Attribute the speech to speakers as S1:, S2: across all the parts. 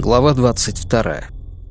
S1: Глава 22.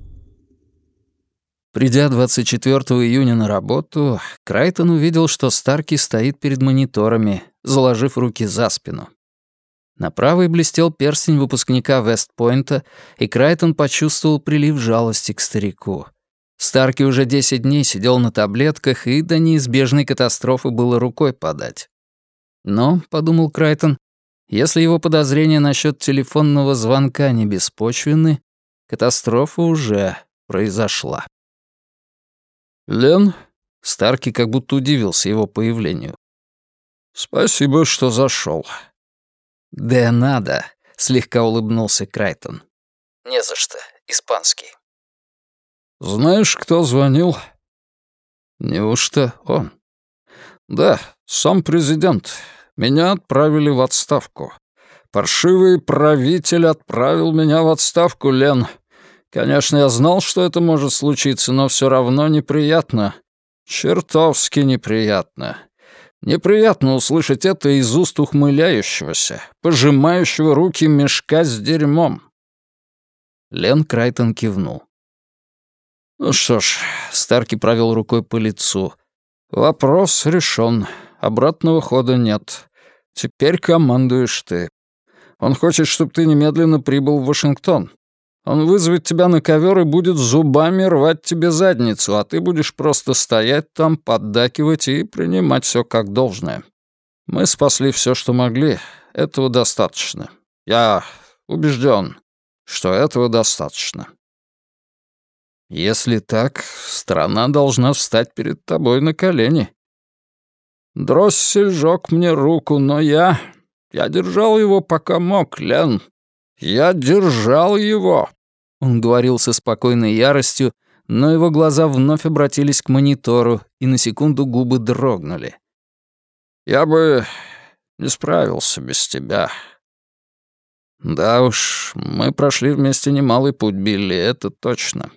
S1: Придя 24 июня на работу, Крайтон увидел, что Старки стоит перед мониторами, заложив руки за спину. На правой блестел перстень выпускника Вестпойнта, и Крайтон почувствовал прилив жалости к старику. Старки уже 10 дней сидел на таблетках, и до неизбежной катастрофы было рукой подать. Но, — подумал Крайтон, — если его подозрения насчет телефонного звонка не беспочвенны, катастрофа уже произошла. «Лен?» — Старки как будто удивился его появлению. «Спасибо, что зашел. «Да надо», — слегка улыбнулся Крайтон. «Не за что, испанский». «Знаешь, кто звонил?» «Неужто он?» «Да, сам президент. Меня отправили в отставку. Паршивый правитель отправил меня в отставку, Лен. Конечно, я знал, что это может случиться, но все равно неприятно. Чертовски неприятно. Неприятно услышать это из уст ухмыляющегося, пожимающего руки мешка с дерьмом». Лен Крайтон кивнул. «Ну что ж», — Старки провел рукой по лицу, — «вопрос решен. Обратного хода нет. Теперь командуешь ты. Он хочет, чтобы ты немедленно прибыл в Вашингтон. Он вызовет тебя на ковер и будет зубами рвать тебе задницу, а ты будешь просто стоять там, поддакивать и принимать все как должное. Мы спасли все, что могли. Этого достаточно. Я убежден, что этого достаточно. Если так, страна должна встать перед тобой на колени. Дроссель жёг мне руку, но я держал его, пока мог, Лен. Я держал его». Он говорил со спокойной яростью, но его глаза вновь обратились к монитору, и на секунду губы дрогнули. «Я бы не справился без тебя». «Да уж, мы прошли вместе немалый путь, Билли, это точно».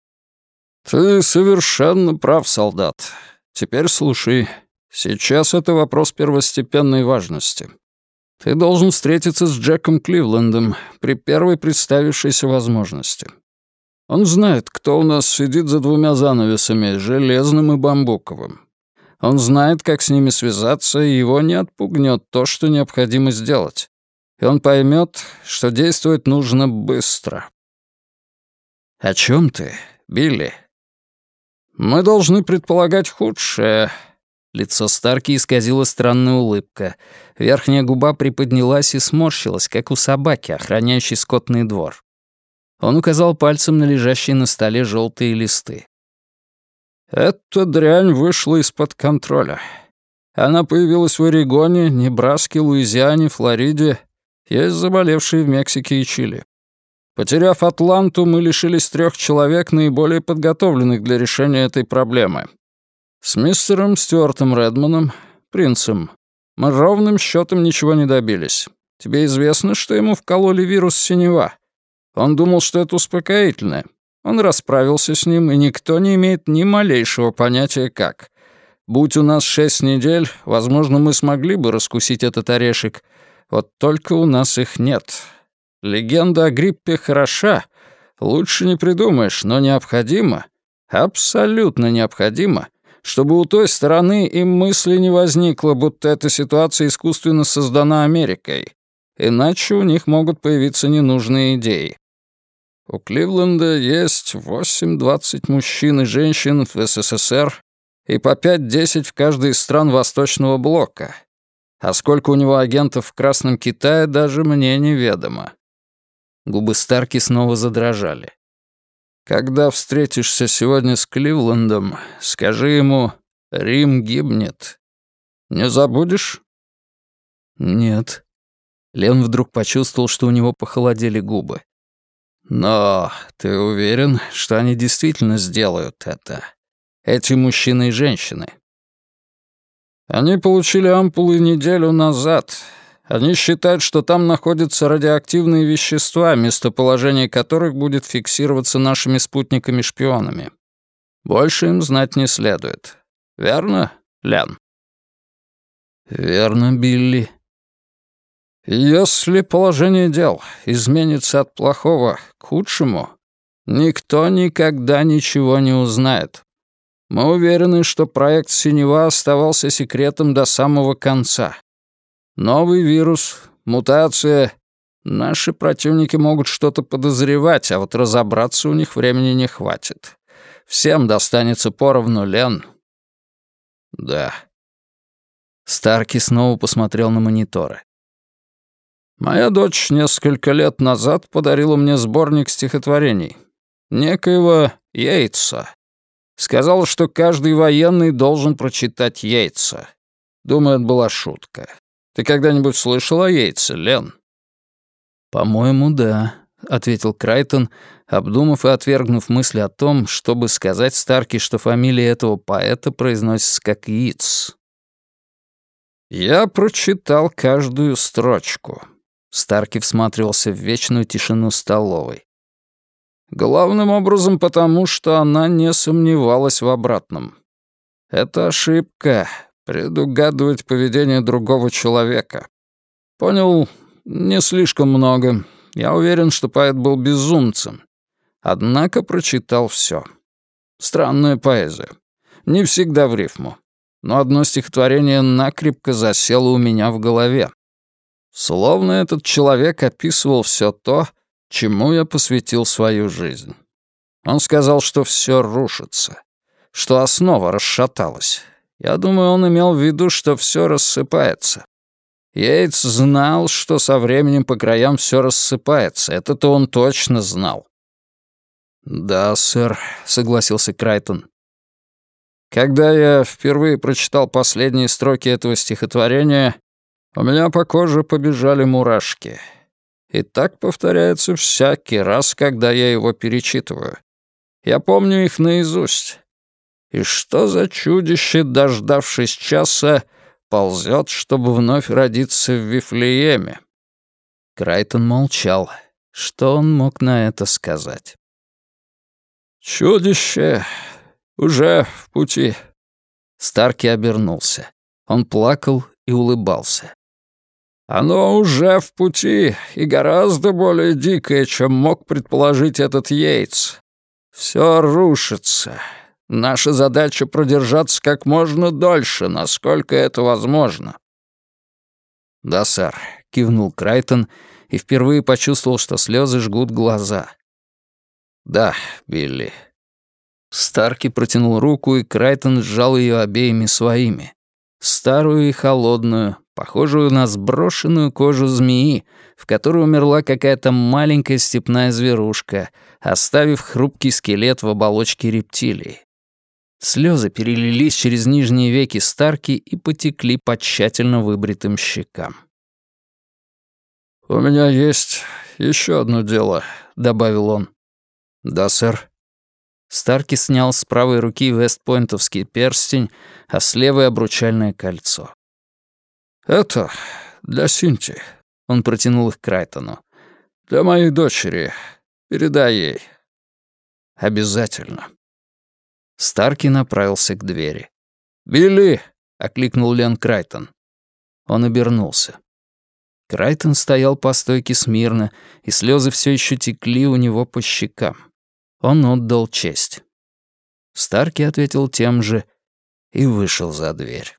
S1: «Ты совершенно прав, солдат. Теперь слушай. Сейчас это вопрос первостепенной важности. Ты должен встретиться с Джеком Кливлендом при первой представившейся возможности. Он знает, кто у нас сидит за двумя занавесами, железным и бамбуковым. Он знает, как с ними связаться, и его не отпугнет то, что необходимо сделать. И он поймет, что действовать нужно быстро». «О чем ты, Билли?» «Мы должны предполагать худшее». Лицо Старки исказила странная улыбка. Верхняя губа приподнялась и сморщилась, как у собаки, охраняющей скотный двор. Он указал пальцем на лежащие на столе желтые листы. «Эта дрянь вышла из-под контроля. Она появилась в Орегоне, Небраске, Луизиане, Флориде. Есть заболевшие в Мексике и Чили. Потеряв Атланту, мы лишились 3 человек, наиболее подготовленных для решения этой проблемы. С мистером Стюартом Редманом, принцем, мы ровным счетом ничего не добились. Тебе известно, что ему вкололи вирус синева? Он думал, что это успокоительное. Он расправился с ним, и никто не имеет ни малейшего понятия, как. Будь у нас 6 недель, возможно, мы смогли бы раскусить этот орешек. Вот только у нас их нет. Легенда о гриппе хороша. Лучше не придумаешь, но необходимо, абсолютно необходимо, чтобы у той стороны и мысли не возникло, будто эта ситуация искусственно создана Америкой. Иначе у них могут появиться ненужные идеи. У Кливленда есть 8-20 мужчин и женщин в СССР и по 5-10 в каждой из стран Восточного блока. А сколько у него агентов в Красном Китае, даже мне неведомо». Губы Старки снова задрожали. «Когда встретишься сегодня с Кливлендом, скажи ему, Рим гибнет. Не забудешь?» «Нет». Лен вдруг почувствовал, что у него похолодели губы. «Но ты уверен, что они действительно сделают это? Эти мужчины и женщины?» «Они получили ампулы неделю назад. Они считают, что там находятся радиоактивные вещества, местоположение которых будет фиксироваться нашими спутниками-шпионами. Больше им знать не следует. Верно, Лен?» «Верно, Билли». Если положение дел изменится от плохого к худшему, никто никогда ничего не узнает. Мы уверены, что проект «Синева» оставался секретом до самого конца. Новый вирус, мутация. Наши противники могут что-то подозревать, а вот разобраться у них времени не хватит. Всем достанется поровну, Лен. Да. Старки снова посмотрел на мониторы. Моя дочь несколько лет назад подарила мне сборник стихотворений. Некоего Йейтса. Сказала, что каждый военный должен прочитать Йейтса. Думаю, это была шутка. Ты когда-нибудь слышал о Йейтсе, Лен? «По-моему, да», — ответил Крайтон, обдумав и отвергнув мысли о том, чтобы сказать Старки, что фамилия этого поэта произносится как Йитс. «Я прочитал каждую строчку». Старки всматривался в вечную тишину столовой. Главным образом потому, что она не сомневалась в обратном. Это ошибка — предугадывать поведение другого человека. Понял не слишком много. Я уверен, что поэт был безумцем. Однако прочитал всё. Странная поэзия. Не всегда в рифму. Но одно стихотворение накрепко засело у меня в голове. Словно этот человек описывал всё то, чему я посвятил свою жизнь. Он сказал, что всё рушится, что основа расшаталась. Я думаю, он имел в виду, что всё рассыпается. Йейтс знал, что со временем по краям всё рассыпается. Это-то он точно знал. «Да, сэр», — согласился Крайтон. Когда я впервые прочитал последние строки этого стихотворения, у меня по коже побежали мурашки. И так повторяется всякий раз, когда я его перечитываю. Я помню их наизусть. И что за чудище, дождавшись часа, ползет, чтобы вновь родиться в Вифлееме? Крайтон молчал. Что он мог на это сказать? «Чудище уже в пути». Старки обернулся. Он плакал и улыбался. «Оно уже в пути и гораздо более дикое, чем мог предположить этот Йейтс. Всё рушится. Наша задача — продержаться как можно дольше, насколько это возможно». «Да, сэр», — кивнул Крайтон и впервые почувствовал, что слезы жгут глаза. «Да, Билли». Старки протянул руку, и Крайтон сжал ее обеими своими. Старую и холодную, похожую на сброшенную кожу змеи, в которой умерла какая-то маленькая степная зверушка, оставив хрупкий скелет в оболочке рептилии. Слезы перелились через нижние веки Старки и потекли по тщательно выбритым щекам. «У меня есть еще одно дело», — добавил он. «Да, сэр». Старки снял с правой руки вестпойнтовский перстень, а с левой — обручальное кольцо. «Это для Синти», — он протянул их Крайтону. «Для моей дочери. Передай ей». «Обязательно». Старки направился к двери. «Билли!» — окликнул Лен Крайтон. Он обернулся. Крайтон стоял по стойке смирно, и слезы все еще текли у него по щекам. Он отдал честь. Старки ответил тем же и вышел за дверь.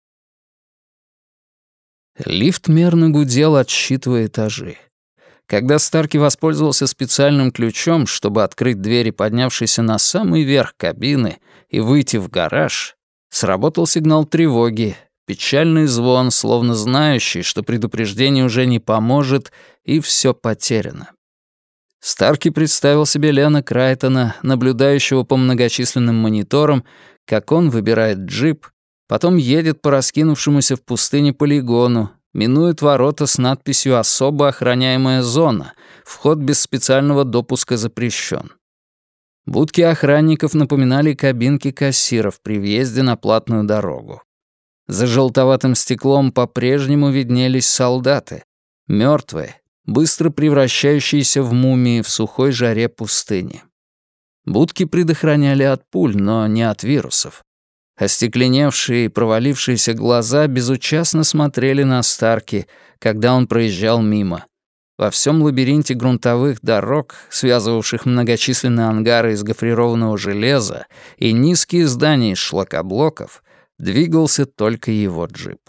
S1: Лифт мерно гудел, отсчитывая этажи. Когда Старки воспользовался специальным ключом, чтобы открыть двери, поднявшейся на самый верх кабины, и выйти в гараж, сработал сигнал тревоги, печальный звон, словно знающий, что предупреждение уже не поможет, и все потеряно. Старки представил себе Лена Крайтона, наблюдающего по многочисленным мониторам, как он выбирает джип, потом едет по раскинувшемуся в пустыне полигону, минует ворота с надписью «Особо охраняемая зона», вход без специального допуска запрещен. Будки охранников напоминали кабинки кассиров при въезде на платную дорогу. За желтоватым стеклом по-прежнему виднелись солдаты, мертвые, быстро превращающиеся в мумии в сухой жаре пустыни. Будки предохраняли от пуль, но не от вирусов. Остекленевшие и провалившиеся глаза безучастно смотрели на Старки, когда он проезжал мимо. Во всем лабиринте грунтовых дорог, связывавших многочисленные ангары из гофрированного железа и низкие здания из шлакоблоков, двигался только его джип.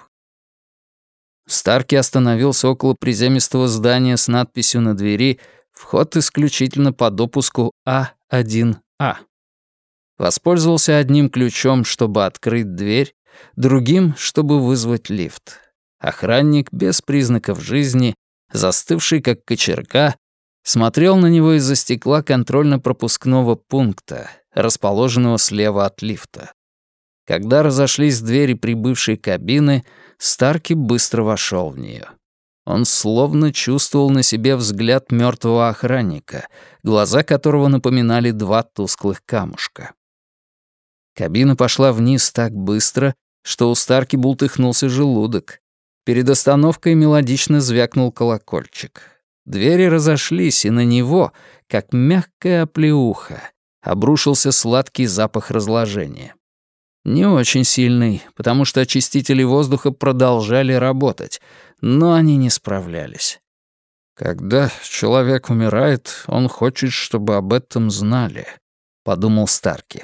S1: Старки остановился около приземистого здания с надписью на двери «Вход исключительно по допуску А1А». Воспользовался одним ключом, чтобы открыть дверь, другим, чтобы вызвать лифт. Охранник, без признаков жизни, застывший как кочерга, смотрел на него из-за стекла контрольно-пропускного пункта, расположенного слева от лифта. Когда разошлись двери прибывшей кабины, Старки быстро вошел в нее. Он словно чувствовал на себе взгляд мертвого охранника, глаза которого напоминали два тусклых камушка. Кабина пошла вниз так быстро, что у Старки бултыхнулся желудок. Перед остановкой мелодично звякнул колокольчик. Двери разошлись, и на него, как мягкая оплеуха, обрушился сладкий запах разложения. Не очень сильный, потому что очистители воздуха продолжали работать, но они не справлялись. «Когда человек умирает, он хочет, чтобы об этом знали», — подумал Старки.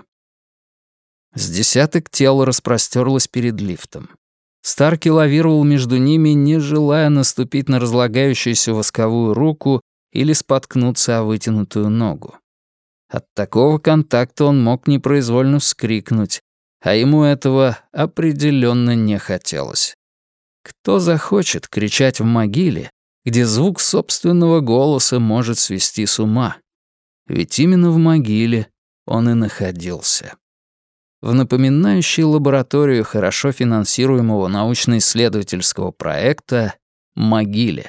S1: С десяток тел распростёрлось перед лифтом. Старки лавировал между ними, не желая наступить на разлагающуюся восковую руку или споткнуться о вытянутую ногу. От такого контакта он мог непроизвольно вскрикнуть, а ему этого определенно не хотелось. Кто захочет кричать в могиле, где звук собственного голоса может свести с ума? Ведь именно в могиле он и находился. В напоминающей лабораторию хорошо финансируемого научно-исследовательского проекта могиле.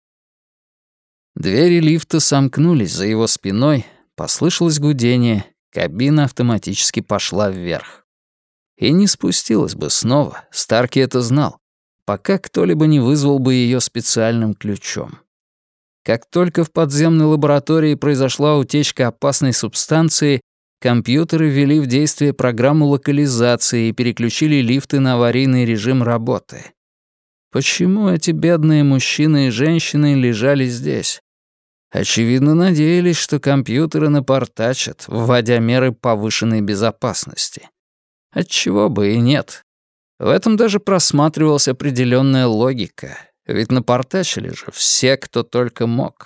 S1: Двери лифта сомкнулись за его спиной, послышалось гудение, кабина автоматически пошла вверх. И не спустилась бы снова, Старки это знал, пока кто-либо не вызвал бы ее специальным ключом. Как только в подземной лаборатории произошла утечка опасной субстанции, компьютеры ввели в действие программу локализации и переключили лифты на аварийный режим работы. Почему эти бедные мужчины и женщины лежали здесь? Очевидно, надеялись, что компьютеры напортачат, вводя меры повышенной безопасности. Отчего бы и нет. В этом даже просматривалась определенная логика, ведь напортачили же все, кто только мог.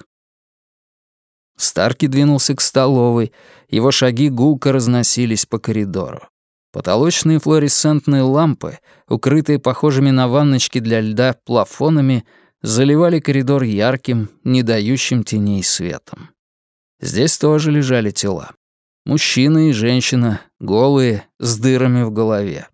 S1: Старки двинулся к столовой, его шаги гулко разносились по коридору. Потолочные флуоресцентные лампы, укрытые похожими на ванночки для льда плафонами, заливали коридор ярким, не дающим теней светом. Здесь тоже лежали тела. Мужчина и женщина, голые, с дырами в голове.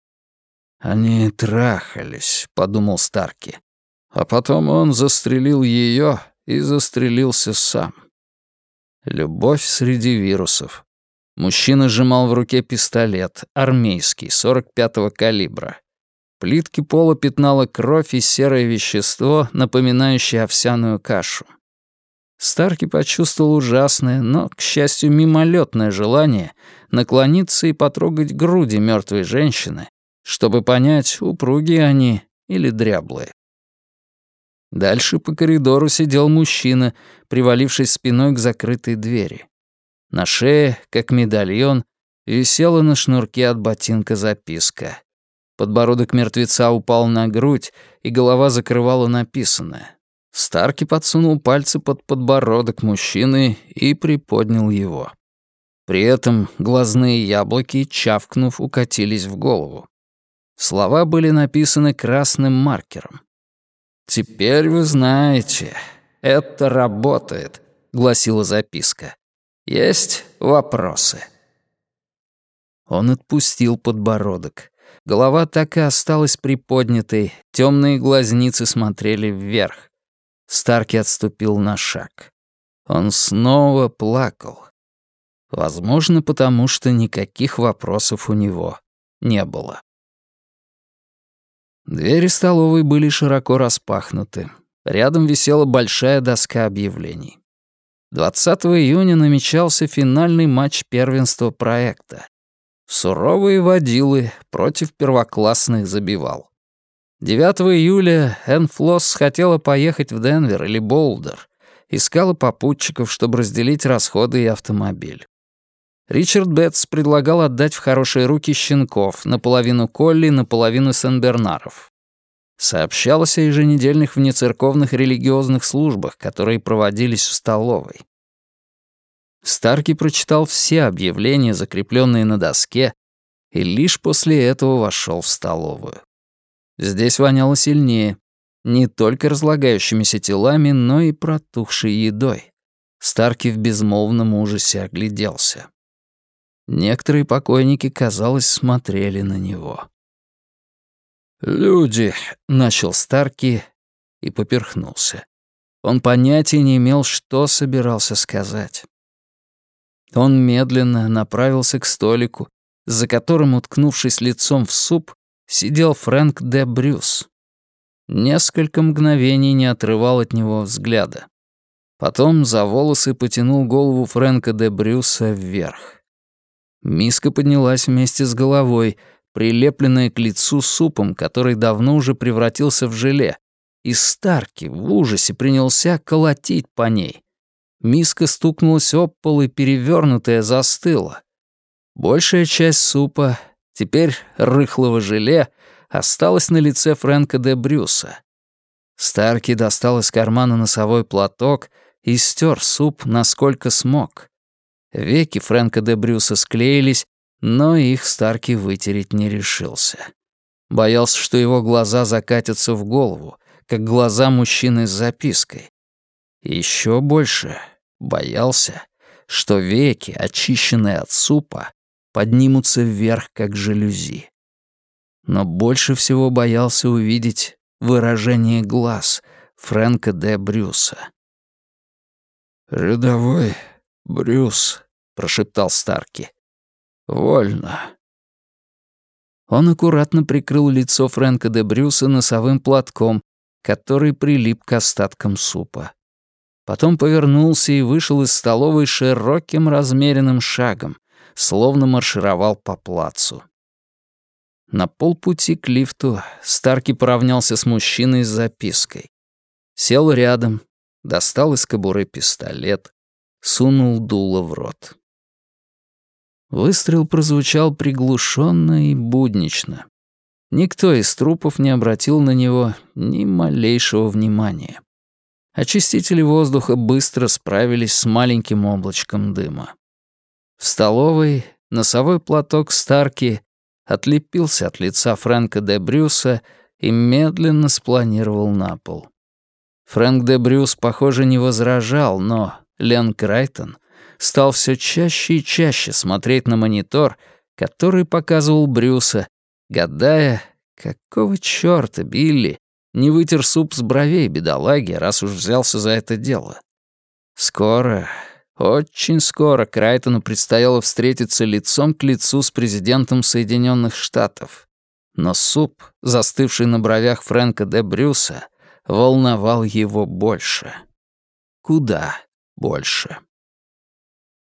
S1: «Они трахались», — подумал Старки. А потом он застрелил ее и застрелился сам. Любовь среди вирусов. Мужчина сжимал в руке пистолет, армейский, 45-го калибра. Плитки пола пятнала кровь и серое вещество, напоминающее овсяную кашу. Старки почувствовал ужасное, но, к счастью, мимолетное желание наклониться и потрогать груди мертвой женщины, чтобы понять, упругие они или дряблые. Дальше по коридору сидел мужчина, привалившись спиной к закрытой двери. На шее, как медальон, висела на шнурке от ботинка записка. Подбородок мертвеца упал на грудь, и голова закрывала написанное. Старки подсунул пальцы под подбородок мужчины и приподнял его. При этом глазные яблоки, чавкнув, укатились в голову. Слова были написаны красным маркером. «Теперь вы знаете, это работает», — гласила записка. «Есть вопросы?» Он отпустил подбородок. Голова так и осталась приподнятой, темные глазницы смотрели вверх. Старки отступил на шаг. Он снова плакал. Возможно, потому что никаких вопросов у него не было. Двери столовой были широко распахнуты. Рядом висела большая доска объявлений. 20 июня намечался финальный матч первенства проекта. Суровые водилы против первоклассных забивал. 9 июля Энн Флосс хотела поехать в Денвер или Болдер. Искала попутчиков, чтобы разделить расходы и автомобиль. Ричард Бетс предлагал отдать в хорошие руки щенков, наполовину колли, наполовину сен-бернаров. Сообщалось о еженедельных внецерковных религиозных службах, которые проводились в столовой. Старки прочитал все объявления, закрепленные на доске, и лишь после этого вошел в столовую. Здесь воняло сильнее, не только разлагающимися телами, но и протухшей едой. Старки в безмолвном ужасе огляделся. Некоторые покойники, казалось, смотрели на него. «Люди», — начал Старки и поперхнулся. Он понятия не имел, что собирался сказать. Он медленно направился к столику, за которым, уткнувшись лицом в суп, сидел Фрэнк де Брюс. Несколько мгновений не отрывал от него взгляда. Потом за волосы потянул голову Фрэнка де Брюса вверх. Миска поднялась вместе с головой, прилепленная к лицу супом, который давно уже превратился в желе, и Старки в ужасе принялся колотить по ней. Миска стукнулась об пол и перевернутая застыла. Большая часть супа, теперь рыхлого желе, осталась на лице Фрэнка де Брюса. Старки достал из кармана носовой платок и стер суп, насколько смог. Веки Фрэнка де Брюса склеились, но их Старки вытереть не решился. Боялся, что его глаза закатятся в голову, как глаза мужчины с запиской. И еще больше боялся, что веки, очищенные от супа, поднимутся вверх, как жалюзи. Но больше всего боялся увидеть выражение глаз Фрэнка де Брюса. «Рядовой Брюс», — прошептал Старки. «Вольно». Он аккуратно прикрыл лицо Фрэнка де Брюса носовым платком, который прилип к остаткам супа. Потом повернулся и вышел из столовой широким размеренным шагом, словно маршировал по плацу. На полпути к лифту Старки поравнялся с мужчиной с запиской. Сел рядом, достал из кобуры пистолет, сунул дуло в рот. Выстрел прозвучал приглушенно и буднично. Никто из трупов не обратил на него ни малейшего внимания. Очистители воздуха быстро справились с маленьким облачком дыма. В столовой носовой платок Старки отлепился от лица Фрэнка де Брюса и медленно спланировал на пол. Фрэнк де Брюс, похоже, не возражал, но Лен Крайтон стал все чаще и чаще смотреть на монитор, который показывал Брюса, гадая, какого чёрта Билли не вытер суп с бровей бедолаги, раз уж взялся за это дело. Скоро, очень скоро Крайтону предстояло встретиться лицом к лицу с президентом Соединенных Штатов. Но суп, застывший на бровях Фрэнка де Брюса, волновал его больше. Куда больше.